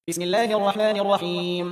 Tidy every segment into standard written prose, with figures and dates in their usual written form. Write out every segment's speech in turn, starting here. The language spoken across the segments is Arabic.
بسم الله الرحمن الرحيم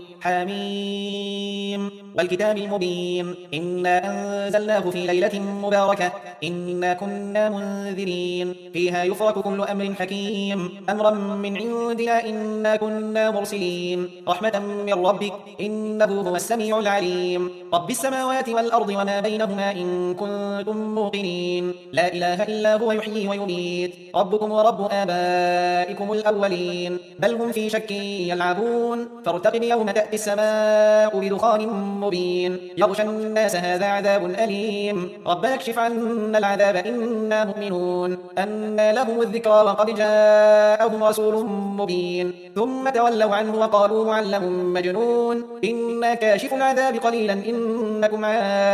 حميم والكتاب المبين إنا أنزلناه في ليلة مباركة إنا كنا منذرين فيها يفرق كل أمر حكيم أمرا من عندنا إنا كنا مرسلين رحمة من ربك إنه هو السميع العليم رب السماوات والأرض وما بينهما إن كنتم موقنين لا إله إلا هو يحيي ويميت ربكم ورب آبائكم الأولين بل هم في شك يلعبون فارتقب يوم تأتي السماء بدخان مبين يغشى الناس هذا عذاب أليم ربنا اكشف عنا العذاب إنا مؤمنون أنى لهم الذكرى وقد جاءهم رسول مبين ثم تولوا عنه وقالوا معلم مجنون إنا كاشف العذاب قليلا إنكم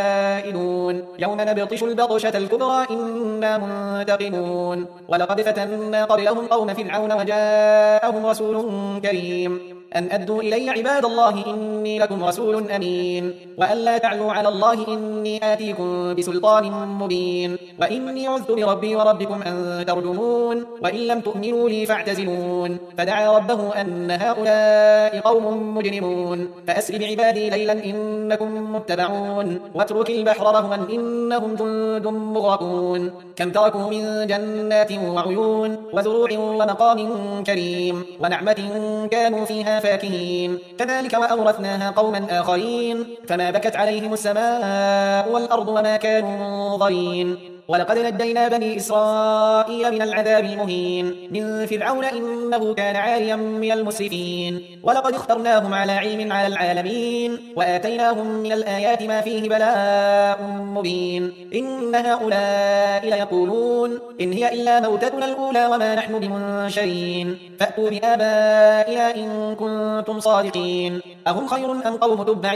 عائدون يوم نبطش البطشة الكبرى إنا منتقمون ولقد فتنا قبلهم قوم فرعون وجاءهم رسول كريم أن أدوا إلي عباد الله إني لكم رسول أمين وأن لا تعلوا على الله إني آتيكم بسلطان مبين وإني عذت بربي وربكم أن ترجمون وإن لم تؤمنوا لي فاعتزلون فدعا ربه أن هؤلاء قوم مجرمون فأسر بعبادي ليلا إنكم متبعون واترك البحر رهوا إنهم جند مغرقون كم تركوا من جنات وعيون وزروع ومقام كريم ونعمة كانوا فيها فاكهين كذلك وأورثناها قوما آخرين فما بكت عليهم السماء والأرض وما كانوا منظرين ولقد نجينا بني إسرائيل من العذاب المهين من فرعون إنه كان عاليا من المسرفين ولقد اخترناهم على علم على العالمين وآتيناهم من الآيات ما فيه بلاء مبين إن هؤلاء ليقولون إن هي إلا موتتنا الأولى وما نحن بمنشرين فأتوا بآبائنا إن كنتم صادقين أهم خير أم قوم تبع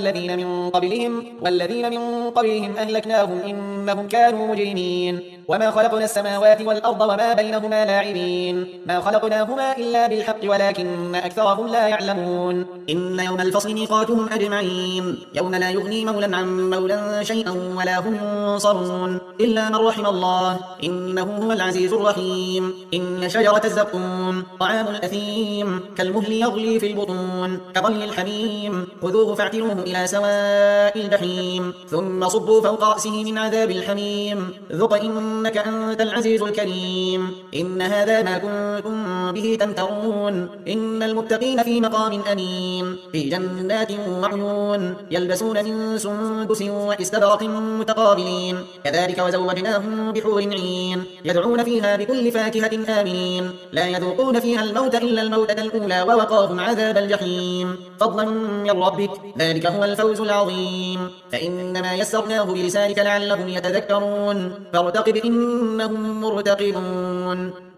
والذين من قبلهم أهلكناهم إنهم كانوا مجرمين وما خلقنا السماوات والأرض وما بينهما لاعبين ما خلقناهما إلا بالحق ولكن أكثرهم لا يعلمون إن يوم الفصل ميقاتهم أجمعين يوم لا يغني مولا عن مولا شيئا ولا هم ينصرون إلا من رحم الله إنه هو العزيز الرحيم إن شجرة الزقوم طعام الأثيم كالمهل يغلي في البطون كغلي الحميم خذوه فاعتلوه إلى سواء الجحيم ثم صبوا فوق رأسه من عذاب الحميم ذق إنك أنت العزيز الكريم إن هذا ما كنتم به تمترون إن المتقين في مقام أمين في جنات وعيون يلبسون من سندس واستبرق متقابلين كذلك وزوجناهم بحور عين يدعون فيها بكل فاكهة آمين لا يذوقون فيها الموت إلا الموتة الأولى ووقاهم عذاب الجحيم فضلا من ربك ذلك هو الفوز العظيم فإنما يسرناه بلسانك لعلهم يتذكرون فارتقب إنهم مرتقبون